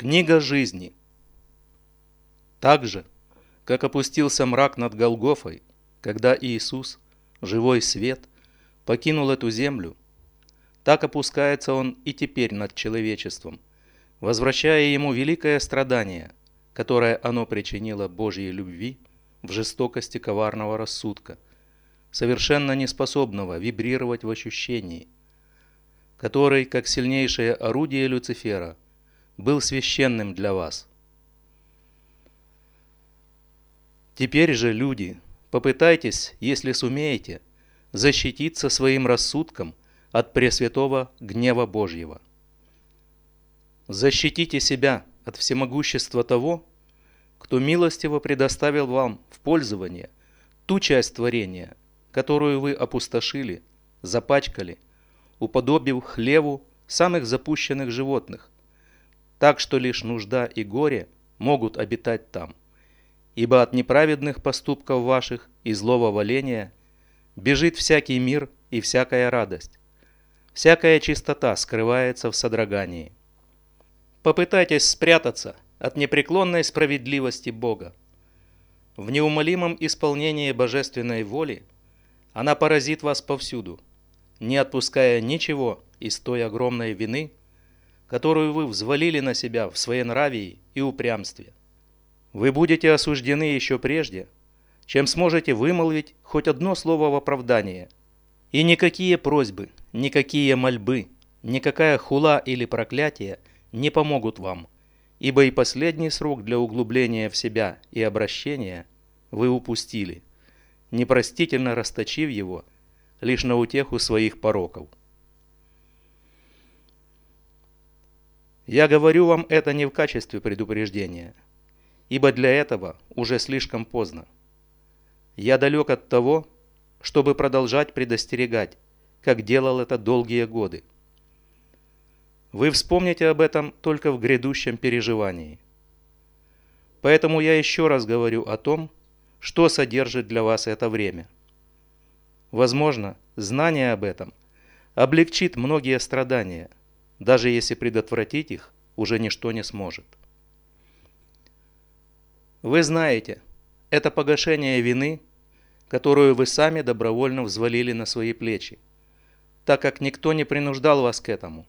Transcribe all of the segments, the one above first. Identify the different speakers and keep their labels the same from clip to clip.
Speaker 1: Книга жизни. Так же, как опустился мрак над Голгофой, когда Иисус, живой свет, покинул эту землю, так опускается он и теперь над человечеством, возвращая ему великое страдание, которое оно причинило Божьей любви в жестокости коварного рассудка, совершенно неспособного вибрировать в ощущении, который, как сильнейшее орудие Люцифера, был священным для вас. Теперь же, люди, попытайтесь, если сумеете, защититься своим рассудком от пресвятого гнева Божьего. Защитите себя от всемогущества того, кто милостиво предоставил вам в пользование ту часть творения, которую вы опустошили, запачкали, уподобив хлеву самых запущенных животных, так что лишь нужда и горе могут обитать там, ибо от неправедных поступков ваших и злого валения бежит всякий мир и всякая радость. Всякая чистота скрывается в содрогании. Попытайтесь спрятаться от непреклонной справедливости Бога. В неумолимом исполнении божественной воли она поразит вас повсюду, не отпуская ничего из той огромной вины, которую вы взвалили на себя в своенравии и упрямстве. Вы будете осуждены еще прежде, чем сможете вымолвить хоть одно слово в оправдание. И никакие просьбы, никакие мольбы, никакая хула или проклятие не помогут вам, ибо и последний срок для углубления в себя и обращения вы упустили, непростительно расточив его лишь на утеху своих пороков. Я говорю вам это не в качестве предупреждения, ибо для этого уже слишком поздно. Я далек от того, чтобы продолжать предостерегать, как делал это долгие годы. Вы вспомните об этом только в грядущем переживании. Поэтому я еще раз говорю о том, что содержит для вас это время. Возможно, знание об этом облегчит многие страдания, даже если предотвратить их уже ничто не сможет. Вы знаете, это погашение вины, которую вы сами добровольно взвалили на свои плечи, так как никто не принуждал вас к этому.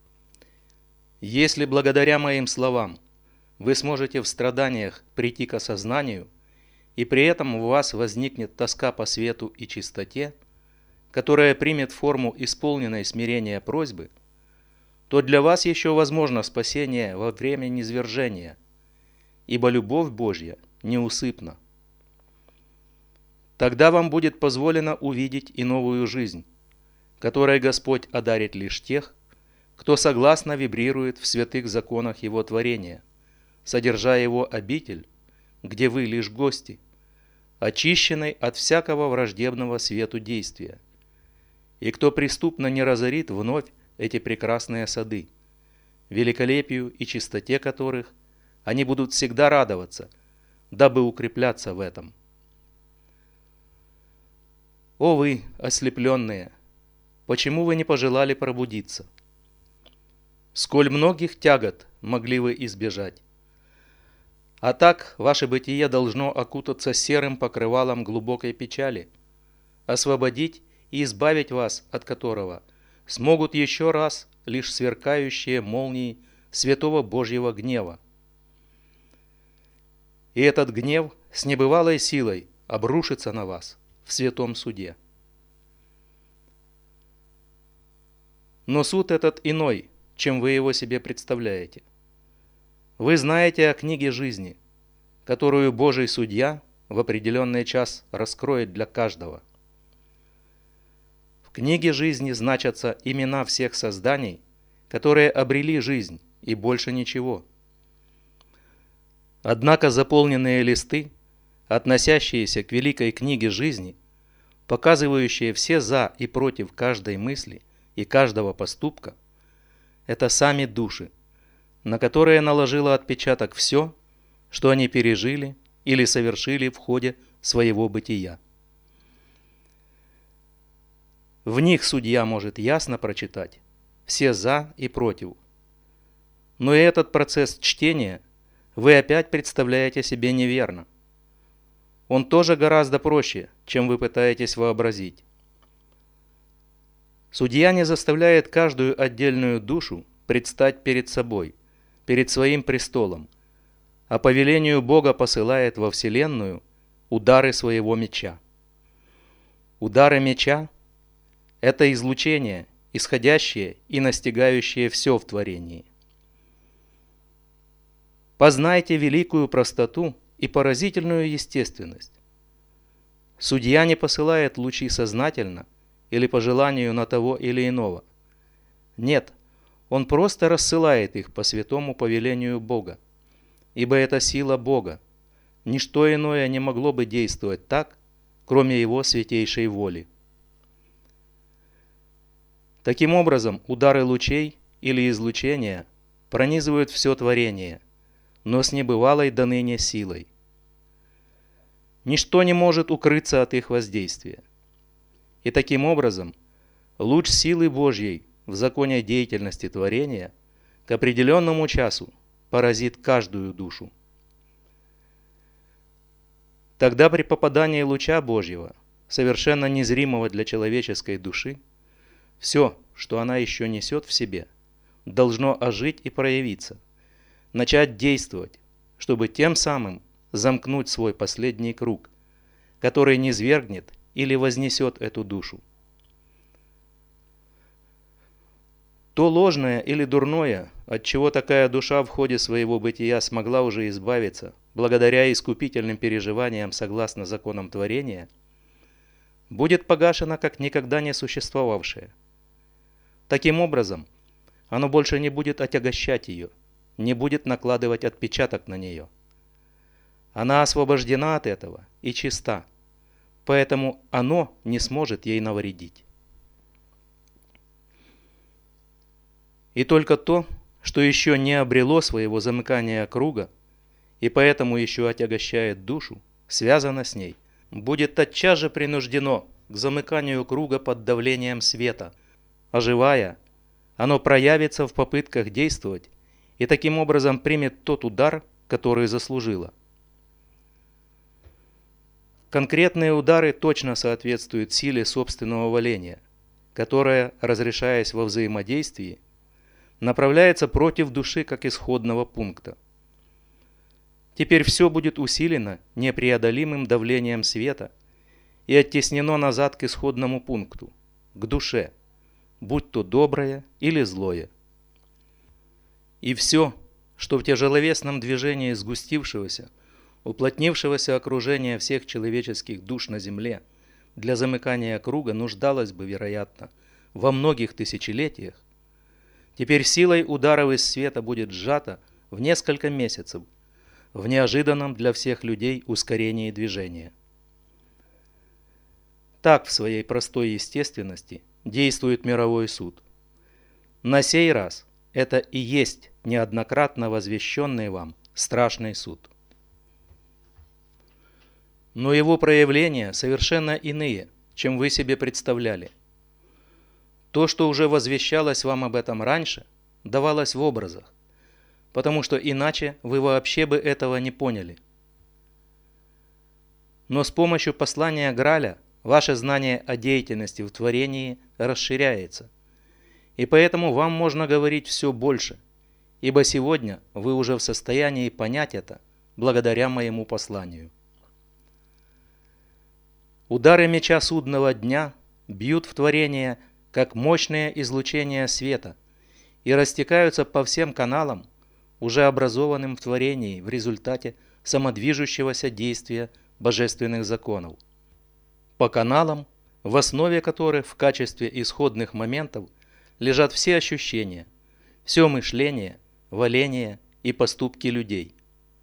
Speaker 1: Если благодаря моим словам вы сможете в страданиях прийти к осознанию, и при этом у вас возникнет тоска по свету и чистоте, которая примет форму исполненной смирения просьбы, то для вас еще возможно спасение во время низвержения, ибо любовь Божья неусыпна. Тогда вам будет позволено увидеть и новую жизнь, которой Господь одарит лишь тех, кто согласно вибрирует в святых законах Его творения, содержа Его обитель, где вы лишь гости, очищенный от всякого враждебного свету действия, и кто преступно не разорит вновь эти прекрасные сады, великолепию и чистоте которых они будут всегда радоваться, дабы укрепляться в этом. О вы, ослепленные, почему вы не пожелали пробудиться? Сколь многих тягот могли вы избежать. А так ваше бытие должно окутаться серым покрывалом глубокой печали, освободить и избавить вас от которого смогут еще раз лишь сверкающие молнии святого Божьего гнева. И этот гнев с небывалой силой обрушится на вас в святом суде. Но суд этот иной, чем вы его себе представляете. Вы знаете о книге жизни, которую Божий судья в определенный час раскроет для каждого. В книге жизни значатся имена всех созданий, которые обрели жизнь, и больше ничего. Однако заполненные листы, относящиеся к великой книге жизни, показывающие все за и против каждой мысли и каждого поступка, это сами души, на которые наложило отпечаток все, что они пережили или совершили в ходе своего бытия. В них судья может ясно прочитать все за и против. Но и этот процесс чтения вы опять представляете себе неверно. Он тоже гораздо проще, чем вы пытаетесь вообразить. Судья не заставляет каждую отдельную душу предстать перед собой, перед своим престолом, а по велению Бога посылает во вселенную удары своего меча. Удары меча – это излучение, исходящее и настигающее все в творении. Познайте великую простоту и поразительную естественность. Судья не посылает лучи сознательно или по желанию на того или иного. Нет, он просто рассылает их по святому повелению Бога, ибо это сила Бога. Ничто иное не могло бы действовать так, кроме Его святейшей воли. Таким образом, удары лучей или излучения пронизывают все творение, но с небывалой доныне силой. Ничто не может укрыться от их воздействия. И таким образом, луч силы Божьей в законе деятельности творения к определенному часу поразит каждую душу. Тогда при попадании луча Божьего, совершенно незримого для человеческой души, все, что она еще несет в себе, должно ожить и проявиться, начать действовать, чтобы тем самым замкнуть свой последний круг, который низвергнет или вознесет эту душу. То ложное или дурное, от чего такая душа в ходе своего бытия смогла уже избавиться, благодаря искупительным переживаниям согласно законам творения, будет погашено как никогда не существовавшее. Таким образом, оно больше не будет отягощать ее, не будет накладывать отпечаток на нее. Она освобождена от этого и чиста, поэтому оно не сможет ей навредить. И только то, что еще не обрело своего замыкания круга, и поэтому еще отягощает душу, связано с ней, будет тотчас же принуждено к замыканию круга под давлением света. Оживая, оно проявится в попытках действовать и таким образом примет тот удар, который заслужило. Конкретные удары точно соответствуют силе собственного воления, которая, разрешаясь во взаимодействии, направляется против души как исходного пункта. Теперь все будет усилено непреодолимым давлением света и оттеснено назад к исходному пункту, к душе, будь то доброе или злое. И все, что в тяжеловесном движении сгустившегося, уплотнившегося окружения всех человеческих душ на земле для замыкания круга нуждалось бы, вероятно, во многих тысячелетиях, теперь силой ударов из света будет сжато в несколько месяцев в неожиданном для всех людей ускорении движения. Так в своей простой естественности действует мировой суд. На сей раз это и есть неоднократно возвещенный вам страшный суд. Но его проявления совершенно иные, чем вы себе представляли. То, что уже возвещалось вам об этом раньше, давалось в образах, потому что иначе вы вообще бы этого не поняли. Но с помощью послания Граля ваше знание о деятельности в творении расширяется, и поэтому вам можно говорить все больше, ибо сегодня вы уже в состоянии понять это благодаря моему посланию. Удары меча судного дня бьют в творение, как мощное излучение света, и растекаются по всем каналам, уже образованным в творении в результате самодвижущегося действия божественных законов. По каналам, в основе которых в качестве исходных моментов лежат все ощущения, все мышление, воление и поступки людей.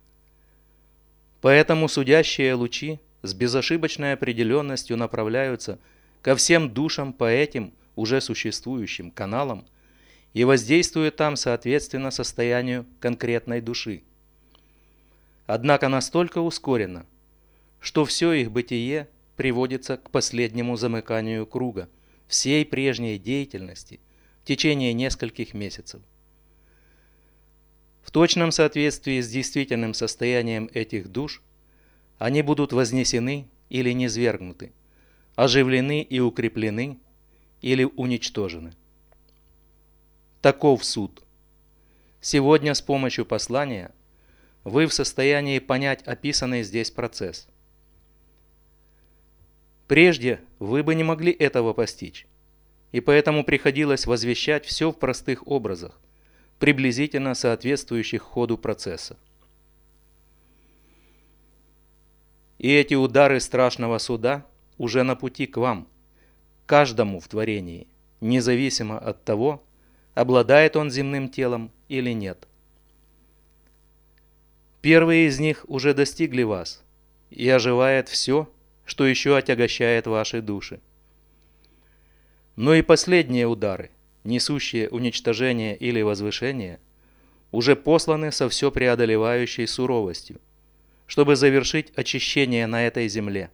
Speaker 1: Поэтому судящие лучи с безошибочной определенностью направляются ко всем душам по этим уже существующим каналам и воздействуют там соответственно состоянию конкретной души. Однако настолько ускоренно, что все их бытие приводится к последнему замыканию круга всей прежней деятельности в течение нескольких месяцев. В точном соответствии с действительным состоянием этих душ они будут вознесены или низвергнуты, оживлены и укреплены или уничтожены. Таков суд. Сегодня с помощью послания вы в состоянии понять описанный здесь процесс. Прежде вы бы не могли этого постичь, и поэтому приходилось возвещать все в простых образах, приблизительно соответствующих ходу процесса. И эти удары страшного суда уже на пути к вам, каждому в творении, независимо от того, обладает он земным телом или нет. Первые из них уже достигли вас, и оживает все, что еще отягощает ваши души. Но и последние удары, несущие уничтожение или возвышение, уже посланы со все преодолевающей суровостью, чтобы завершить очищение на этой земле.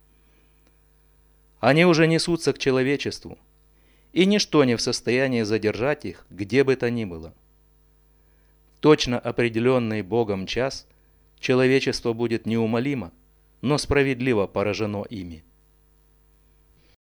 Speaker 1: Они уже несутся к человечеству, и ничто не в состоянии задержать их, где бы то ни было. Точно определенный Богом час человечество будет неумолимо, но справедливо поражено ими.